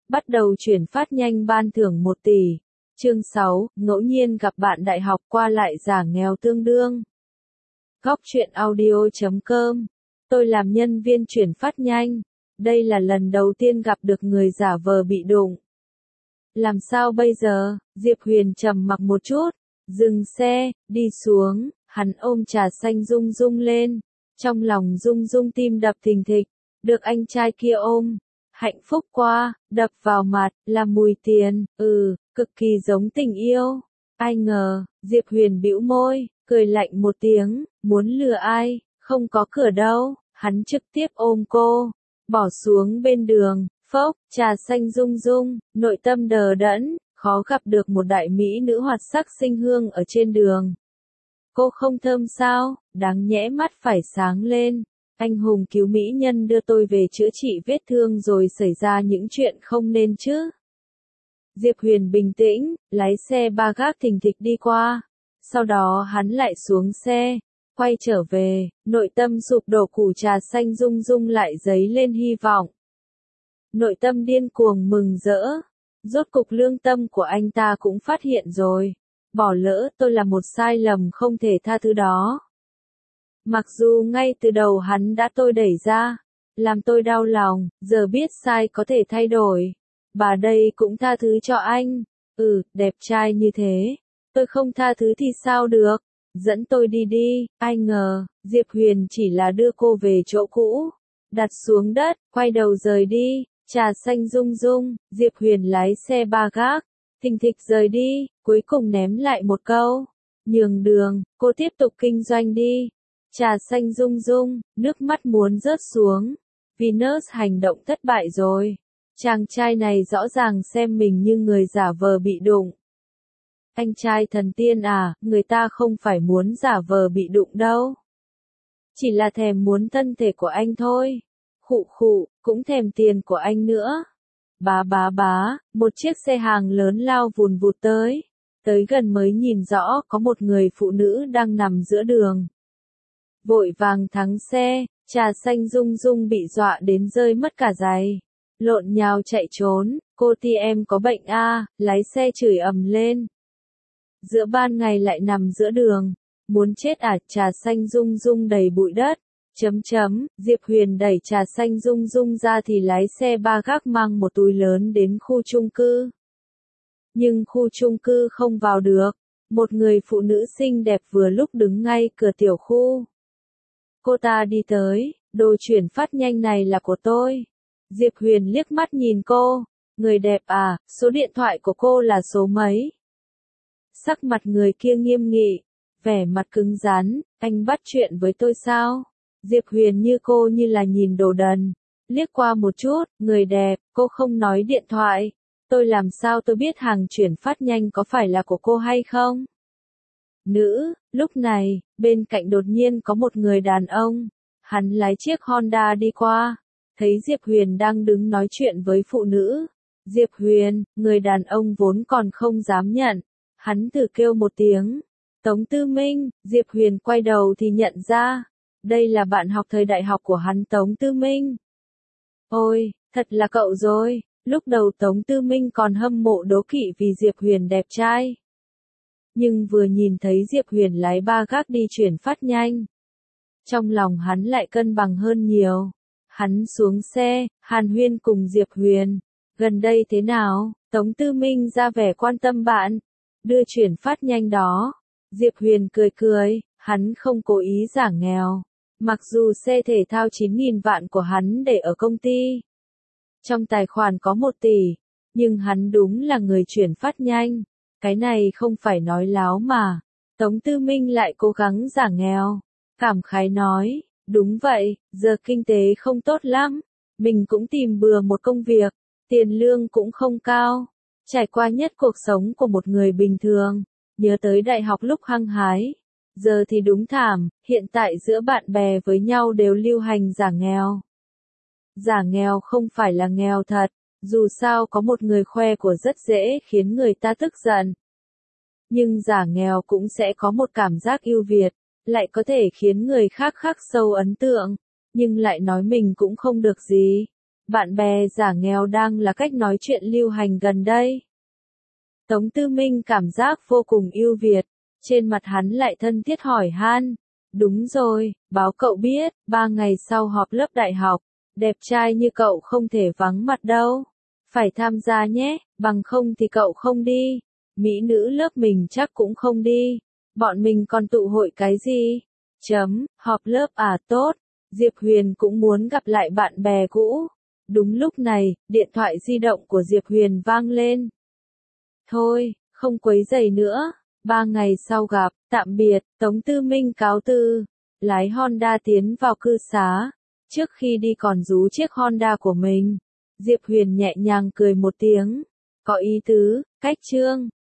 Bắt đầu chuyển phát nhanh ban thưởng 1 tỷ. Chương 6, ngẫu nhiên gặp bạn đại học qua lại giả nghèo tương đương. Góc truyện audio.com. Tôi làm nhân viên chuyển phát nhanh. Đây là lần đầu tiên gặp được người giả vờ bị đụng. Làm sao bây giờ? Diệp Huyền trầm mặc một chút, dừng xe, đi xuống, hắn ôm trà xanh Dung Dung lên. Trong lòng Dung Dung tim đập thình thịch, được anh trai kia ôm. Hạnh phúc qua, đập vào mặt, là mùi tiền, cực kỳ giống tình yêu. Ai ngờ, Diệp Huyền bĩu môi, cười lạnh một tiếng, muốn lừa ai, không có cửa đâu, hắn trực tiếp ôm cô, bỏ xuống bên đường, phốc, trà xanh Dung Dung, nội tâm đờ đẫn, khó gặp được một đại mỹ nữ hoạt sắc sinh hương ở trên đường. Cô không thơm sao, đáng nhẽ mắt phải sáng lên. Anh hùng cứu mỹ nhân đưa tôi về chữa trị vết thương rồi xảy ra những chuyện không nên chứ. Diệp Huyền bình tĩnh, lái xe ba gác thình thịch đi qua. Sau đó hắn lại xuống xe, quay trở về, nội tâm sụp đổ củ trà xanh Dung Dung lại dấy lên hy vọng. Nội tâm điên cuồng mừng rỡ. Rốt cục lương tâm của anh ta cũng phát hiện rồi. Bỏ lỡ tôi là một sai lầm không thể tha thứ đó. Mặc dù ngay từ đầu hắn đã tôi đẩy ra, làm tôi đau lòng, giờ biết sai có thể thay đổi. Bà đây cũng tha thứ cho anh. Đẹp trai như thế. Tôi không tha thứ thì sao được. Dẫn tôi đi đi. Ai ngờ, Diệp Huyền chỉ là đưa cô về chỗ cũ. Đặt xuống đất, quay đầu rời đi. Trà xanh Dung Dung, Diệp Huyền lái xe ba gác. Thình thịch rời đi, cuối cùng ném lại một câu. Nhường đường, cô tiếp tục kinh doanh đi. Trà xanh Dung Dung, nước mắt muốn rớt xuống. Venus hành động thất bại rồi. Chàng trai này rõ ràng xem mình như người giả vờ bị đụng. Anh trai thần tiên à, người ta không phải muốn giả vờ bị đụng đâu. Chỉ là thèm muốn thân thể của anh thôi. Khụ khụ, cũng thèm tiền của anh nữa. Bá, một chiếc xe hàng lớn lao vùn vụt tới. Tới gần mới nhìn rõ có một người phụ nữ đang nằm giữa đường. Vội vàng thắng xe, trà xanh Dung Dung bị dọa đến rơi mất cả giày. Lộn nhào chạy trốn, cô ti em có bệnh a, lái xe chửi ầm lên. Giữa ban ngày lại nằm giữa đường, muốn chết à, trà xanh Dung Dung đầy bụi đất. Diệp Huyền đẩy trà xanh Dung Dung ra thì lái xe ba gác mang một túi lớn đến khu chung cư. Nhưng khu chung cư không vào được, một người phụ nữ xinh đẹp vừa lúc đứng ngay cửa tiểu khu. Cô ta đi tới, đồ chuyển phát nhanh này là của tôi. Diệp Huyền liếc mắt nhìn cô, người đẹp à, số điện thoại của cô là số mấy? Sắc mặt người kia nghiêm nghị, vẻ mặt cứng rắn, anh bắt chuyện với tôi sao? Diệp Huyền như cô như là nhìn đồ đần, liếc qua một chút, người đẹp, cô không nói điện thoại, tôi làm sao tôi biết hàng chuyển phát nhanh có phải là của cô hay không? Nữ, lúc này, bên cạnh đột nhiên có một người đàn ông, hắn lái chiếc Honda đi qua, thấy Diệp Huyền đang đứng nói chuyện với phụ nữ. Diệp Huyền, người đàn ông vốn còn không dám nhận, hắn thử kêu một tiếng, Tống Tư Minh, Diệp Huyền quay đầu thì nhận ra, đây là bạn học thời đại học của hắn Tống Tư Minh. Ôi, thật là cậu rồi, lúc đầu Tống Tư Minh còn hâm mộ đố kỵ vì Diệp Huyền đẹp trai. Nhưng vừa nhìn thấy Diệp Huyền lái ba gác đi chuyển phát nhanh, trong lòng hắn lại cân bằng hơn nhiều. Hắn xuống xe, hàn huyên cùng Diệp Huyền. Gần đây thế nào? Tống Tư Minh ra vẻ quan tâm bạn. Đưa chuyển phát nhanh đó. Diệp Huyền cười, hắn không cố ý giả nghèo. Mặc dù xe thể thao 9.000 vạn của hắn để ở công ty. Trong tài khoản có 1 tỷ. Nhưng hắn đúng là người chuyển phát nhanh. Cái này không phải nói láo mà. Tống Tư Minh lại cố gắng giả nghèo. Cảm khái nói, đúng vậy, giờ kinh tế không tốt lắm. Mình cũng tìm bừa một công việc. Tiền lương cũng không cao. Trải qua nhất cuộc sống của một người bình thường. Nhớ tới đại học lúc hăng hái. Giờ thì đúng thảm, hiện tại giữa bạn bè với nhau đều lưu hành giả nghèo. Giả nghèo không phải là nghèo thật, dù sao có một người khoe của rất dễ khiến người ta tức giận. Nhưng giả nghèo cũng sẽ có một cảm giác ưu việt, lại có thể khiến người khác khắc sâu ấn tượng, nhưng lại nói mình cũng không được gì. bạn bè giả nghèo đang là cách nói chuyện lưu hành gần đây. Tống Tư Minh cảm giác vô cùng ưu việt, trên mặt hắn lại thân thiết hỏi han. Đúng rồi, báo cậu biết, 3 ngày sau họp lớp đại học, đẹp trai như cậu không thể vắng mặt đâu. Phải tham gia nhé, bằng không thì cậu không đi. Mỹ nữ lớp mình chắc cũng không đi. Bọn mình còn tụ hội cái gì? Họp lớp à, tốt. Diệp Huyền cũng muốn gặp lại bạn bè cũ. Đúng lúc này, điện thoại di động của Diệp Huyền vang lên. Thôi, không quấy rầy nữa. 3 ngày sau gặp, tạm biệt, Tống Tư Minh cáo từ. Lái Honda tiến vào cư xá. Trước khi đi còn rú chiếc Honda của mình. Diệp Huyền nhẹ nhàng cười một tiếng. Có ý tứ, cách Trương.